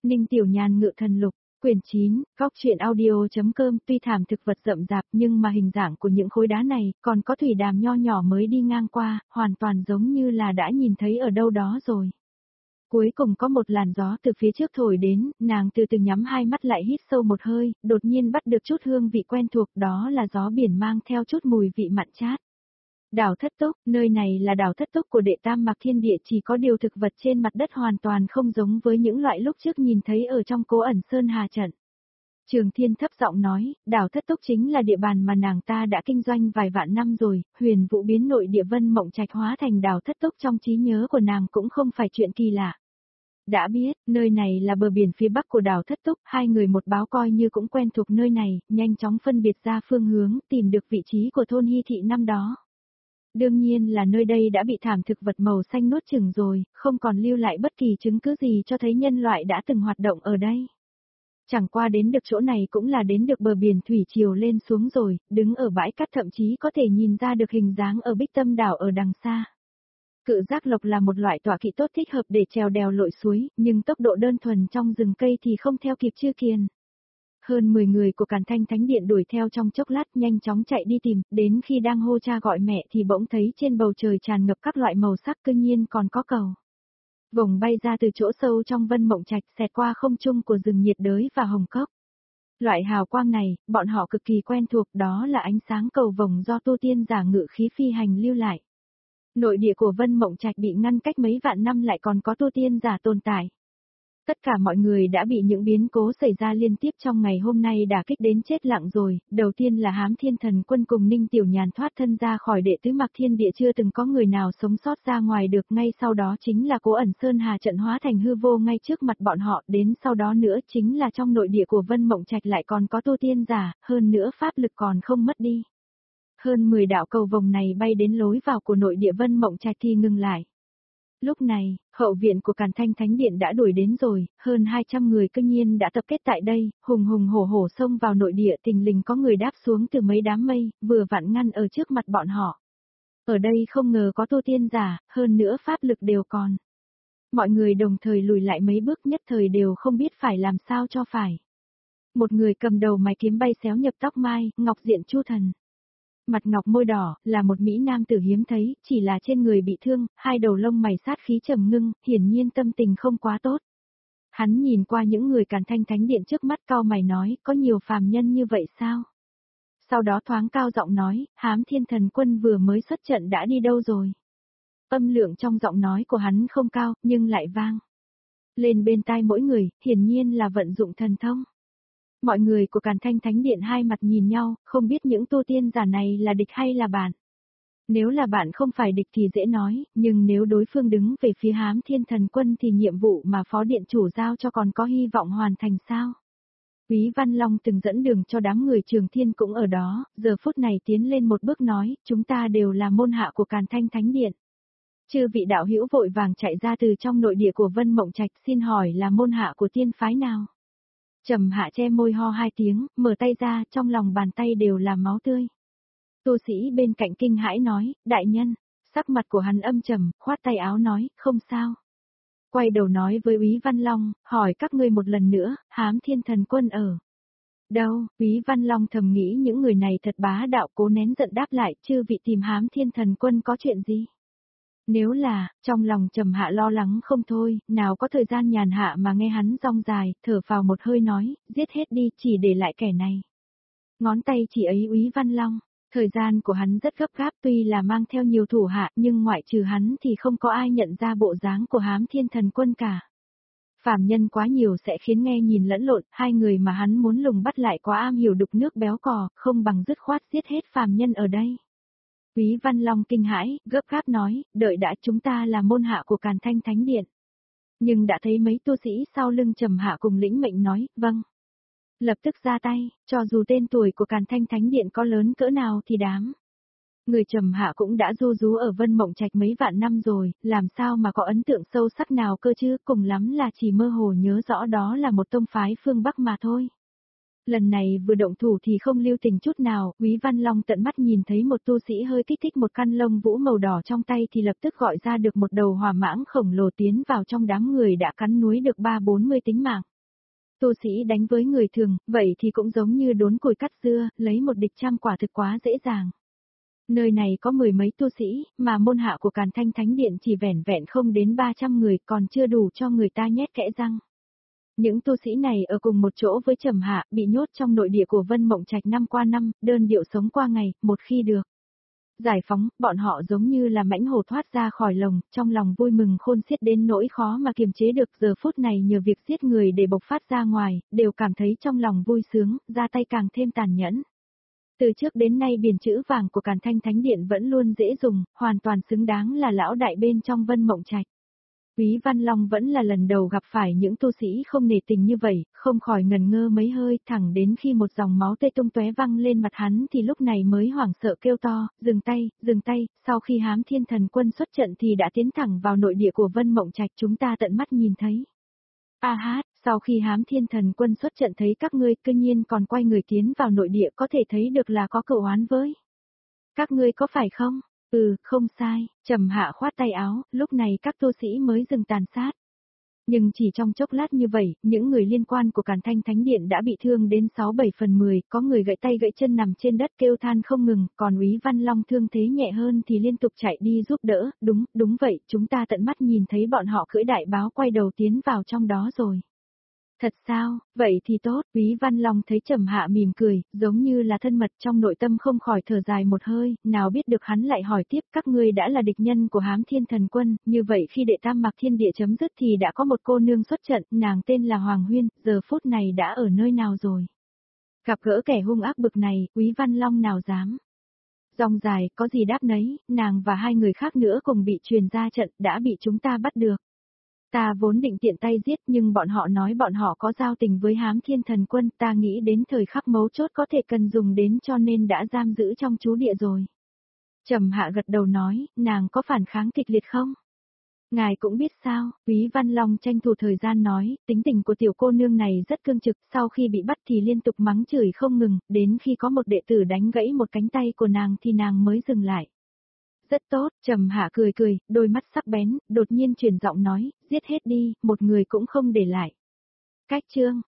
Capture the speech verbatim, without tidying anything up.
Ninh Tiểu Nhàn ngự thần lục, quyển chín, góc truyện audio.com tuy thảm thực vật rậm rạp nhưng mà hình dạng của những khối đá này, còn có thủy đàm nho nhỏ mới đi ngang qua, hoàn toàn giống như là đã nhìn thấy ở đâu đó rồi. Cuối cùng có một làn gió từ phía trước thổi đến, nàng từ từ nhắm hai mắt lại hít sâu một hơi, đột nhiên bắt được chút hương vị quen thuộc, đó là gió biển mang theo chút mùi vị mặn chát. Đảo Thất Túc, nơi này là đảo Thất Túc của đệ tam Mạc Thiên Địa, chỉ có điều thực vật trên mặt đất hoàn toàn không giống với những loại lúc trước nhìn thấy ở trong Cố Ẩn Sơn Hà trận. Trường Thiên thấp giọng nói, đảo Thất Túc chính là địa bàn mà nàng ta đã kinh doanh vài vạn năm rồi, huyền vụ biến nội địa Vân Mộng Trạch hóa thành đảo Thất Túc trong trí nhớ của nàng cũng không phải chuyện kỳ lạ. Đã biết, nơi này là bờ biển phía bắc của đảo Thất Túc, hai người một báo coi như cũng quen thuộc nơi này, nhanh chóng phân biệt ra phương hướng, tìm được vị trí của thôn Hy Thị năm đó. Đương nhiên là nơi đây đã bị thảm thực vật màu xanh nuốt chửng rồi, không còn lưu lại bất kỳ chứng cứ gì cho thấy nhân loại đã từng hoạt động ở đây. Chẳng qua đến được chỗ này cũng là đến được bờ biển thủy triều lên xuống rồi, đứng ở bãi cát thậm chí có thể nhìn ra được hình dáng ở Bích Tâm đảo ở đằng xa. Cự giác lộc là một loại tọa kỵ tốt thích hợp để trèo đèo lội suối, nhưng tốc độ đơn thuần trong rừng cây thì không theo kịp Chư Kiền. Hơn mười người của Càn Thanh Thánh Điện đuổi theo trong chốc lát, nhanh chóng chạy đi tìm, đến khi đang hô cha gọi mẹ thì bỗng thấy trên bầu trời tràn ngập các loại màu sắc, cư nhiên còn có cầu vồng bay ra từ chỗ sâu trong Vân Mộng Trạch, xẹt qua không trung của rừng nhiệt đới và hồng cốc. Loại hào quang này, bọn họ cực kỳ quen thuộc, đó là ánh sáng cầu vồng do tu tiên giả ngự khí phi hành lưu lại. Nội địa của Vân Mộng Trạch bị ngăn cách mấy vạn năm lại còn có tu tiên giả tồn tại. Tất cả mọi người đã bị những biến cố xảy ra liên tiếp trong ngày hôm nay đả kích đến chết lặng rồi, đầu tiên là Hám Thiên Thần Quân cùng Ninh Tiểu Nhàn thoát thân ra khỏi đệ tứ Mạc Thiên Địa, chưa từng có người nào sống sót ra ngoài được, ngay sau đó chính là Cố Ẩn Sơn Hà trận hóa thành hư vô ngay trước mặt bọn họ, đến sau đó nữa chính là trong nội địa của Vân Mộng Trạch lại còn có tu tiên giả, hơn nữa pháp lực còn không mất đi. Hơn mười đạo cầu vồng này bay đến lối vào của nội địa Vân Mộng Trạch thì ngừng lại. Lúc này, hậu viện của Càn Thanh Thánh Điện đã đuổi đến rồi, hơn hai trăm người cư nhiên đã tập kết tại đây, hùng hùng hổ hổ xông vào nội địa, tình lình có người đáp xuống từ mấy đám mây, vừa vặn ngăn ở trước mặt bọn họ. Ở đây không ngờ có tu tiên giả, hơn nữa pháp lực đều còn. Mọi người đồng thời lùi lại mấy bước, nhất thời đều không biết phải làm sao cho phải. Một người cầm đầu mái kiếm bay xéo nhập tóc mai, ngọc diện chu thần. Mặt ngọc môi đỏ, là một mỹ nam tử hiếm thấy, chỉ là trên người bị thương, hai đầu lông mày sát khí trầm ngưng, hiển nhiên tâm tình không quá tốt. Hắn nhìn qua những người Càn Thanh Thánh Điện trước mắt, cau mày nói, có nhiều phàm nhân như vậy sao? Sau đó thoáng cao giọng nói, Hám Thiên Thần Quân vừa mới xuất trận đã đi đâu rồi? Âm lượng trong giọng nói của hắn không cao, nhưng lại vang lên bên tai mỗi người, hiển nhiên là vận dụng thần thông. Mọi người của Càn Thanh Thánh Điện hai mặt nhìn nhau, không biết những tu tiên giả này là địch hay là bạn. Nếu là bạn không phải địch thì dễ nói, nhưng nếu đối phương đứng về phía Hám Thiên Thần Quân thì nhiệm vụ mà Phó Điện Chủ giao cho còn có hy vọng hoàn thành sao? Quý Văn Long từng dẫn đường cho đám người Trường Thiên cũng ở đó, giờ phút này tiến lên một bước nói, chúng ta đều là môn hạ của Càn Thanh Thánh Điện. Chư vị đạo hữu vội vàng chạy ra từ trong nội địa của Vân Mộng Trạch, xin hỏi là môn hạ của tiên phái nào? Trầm Hạ che môi ho hai tiếng, mở tay ra, trong lòng bàn tay đều là máu tươi. Tu sĩ bên cạnh kinh hãi nói, đại nhân, sắc mặt của hắn âm trầm, khoát tay áo nói, không sao. Quay đầu nói với Úy Văn Long, hỏi các ngươi một lần nữa, Hám Thiên Thần Quân ở đâu? Úy Văn Long thầm nghĩ những người này thật bá đạo, cố nén giận đáp lại, chư vị tìm Hám Thiên Thần Quân có chuyện gì? Nếu là, trong lòng Trầm Hạ lo lắng không thôi, nào có thời gian nhàn hạ mà nghe hắn rong dài, thở phào một hơi nói, giết hết đi, chỉ để lại kẻ này. Ngón tay chỉ ấy Úy Văn Long, thời gian của hắn rất gấp gáp, tuy là mang theo nhiều thủ hạ, nhưng ngoại trừ hắn thì không có ai nhận ra bộ dáng của Hám Thiên Thần Quân cả. Phàm nhân quá nhiều sẽ khiến nghe nhìn lẫn lộn, hai người mà hắn muốn lùng bắt lại quá am hiểu đục nước béo cò, không bằng dứt khoát giết hết phàm nhân ở đây. Úy Văn Long kinh hãi, gấp gáp nói, đợi đã, chúng ta là môn hạ của Càn Thanh Thánh Điện. Nhưng đã thấy mấy tu sĩ sau lưng Trầm Hạ cùng lĩnh mệnh nói, vâng. Lập tức ra tay, cho dù tên tuổi của Càn Thanh Thánh Điện có lớn cỡ nào thì đám. Người Trầm Hạ cũng đã du rú ở Vân Mộng Trạch mấy vạn năm rồi, làm sao mà có ấn tượng sâu sắc nào cơ chứ, cùng lắm là chỉ mơ hồ nhớ rõ đó là một tông phái phương Bắc mà thôi. Lần này vừa động thủ thì không lưu tình chút nào, Úy Văn Long tận mắt nhìn thấy một tu sĩ hơi kích thích một căn lông vũ màu đỏ trong tay thì lập tức gọi ra được một đầu hỏa mãng khổng lồ tiến vào trong đám người đã cắn núi được ba bốn mươi tính mạng. Tu sĩ đánh với người thường, vậy thì cũng giống như đốn củi cắt dưa, lấy một địch trăm quả thực quá dễ dàng. Nơi này có mười mấy tu sĩ, mà môn hạ của Càn Thanh Thánh Điện chỉ vẻn vẹn không đến ba trăm người, còn chưa đủ cho người ta nhét kẽ răng. Những tu sĩ này ở cùng một chỗ với Trầm Hạ, bị nhốt trong nội địa của Vân Mộng Trạch năm qua năm, đơn điệu sống qua ngày, một khi được giải phóng, bọn họ giống như là mãnh hổ thoát ra khỏi lồng, trong lòng vui mừng khôn xiết đến nỗi khó mà kiềm chế được. Giờ phút này nhờ việc giết người để bộc phát ra ngoài, đều cảm thấy trong lòng vui sướng, ra tay càng thêm tàn nhẫn. Từ trước đến nay biển chữ vàng của Càn Thanh Thánh Điện vẫn luôn dễ dùng, hoàn toàn xứng đáng là lão đại bên trong Vân Mộng Trạch. Quý Văn Long vẫn là lần đầu gặp phải những tu sĩ không nể tình như vậy, không khỏi ngần ngơ mấy hơi, thẳng đến khi một dòng máu tươi tung tóe văng lên mặt hắn thì lúc này mới hoảng sợ kêu to, dừng tay, dừng tay. Sau khi Hám Thiên Thần Quân xuất trận thì đã tiến thẳng vào nội địa của Vân Mộng Trạch, chúng ta tận mắt nhìn thấy. A hát, sau khi Hám Thiên Thần Quân xuất trận thấy các ngươi cư nhiên còn quay người tiến vào nội địa, có thể thấy được là có cựu oán với các ngươi có phải không? Ừ, không sai. Trầm Hạ khoát tay áo, lúc này các tu sĩ mới dừng tàn sát. Nhưng chỉ trong chốc lát như vậy, những người liên quan của Càn Thanh Thánh Điện đã bị thương đến sáu bảy phần mười, có người gãy tay gãy chân nằm trên đất kêu than không ngừng, còn Úy Văn Long thương thế nhẹ hơn thì liên tục chạy đi giúp đỡ. Đúng, đúng vậy, chúng ta tận mắt nhìn thấy bọn họ cưỡi đại báo quay đầu tiến vào trong đó rồi. Thật sao, vậy thì tốt. Úy Văn Long thấy Trầm Hạ mỉm cười, giống như là thân mật, trong nội tâm không khỏi thở dài một hơi, nào biết được hắn lại hỏi tiếp, các ngươi đã là địch nhân của Hám Thiên Thần Quân, như vậy khi đệ tam Mạc Thiên Địa chấm dứt thì đã có một cô nương xuất trận, nàng tên là Hoàng Huyên, giờ phút này đã ở nơi nào rồi? Gặp gỡ kẻ hung ác bực này, Úy Văn Long nào dám? Dòng dài, có gì đáp nấy, nàng và hai người khác nữa cùng bị truyền ra trận, đã bị chúng ta bắt được. Ta vốn định tiện tay giết nhưng bọn họ nói bọn họ có giao tình với Hám Thiên Thần Quân, ta nghĩ đến thời khắc mấu chốt có thể cần dùng đến cho nên đã giam giữ trong trú địa rồi. Trầm Hạ gật đầu nói, nàng có phản kháng kịch liệt không? Ngài cũng biết sao, Úy Văn Long tranh thủ thời gian nói, tính tình của tiểu cô nương này rất cương trực, sau khi bị bắt thì liên tục mắng chửi không ngừng, đến khi có một đệ tử đánh gãy một cánh tay của nàng thì nàng mới dừng lại. Rất tốt, Trầm Hạ cười cười, đôi mắt sắc bén, đột nhiên chuyển giọng nói, giết hết đi, một người cũng không để lại. Cách chương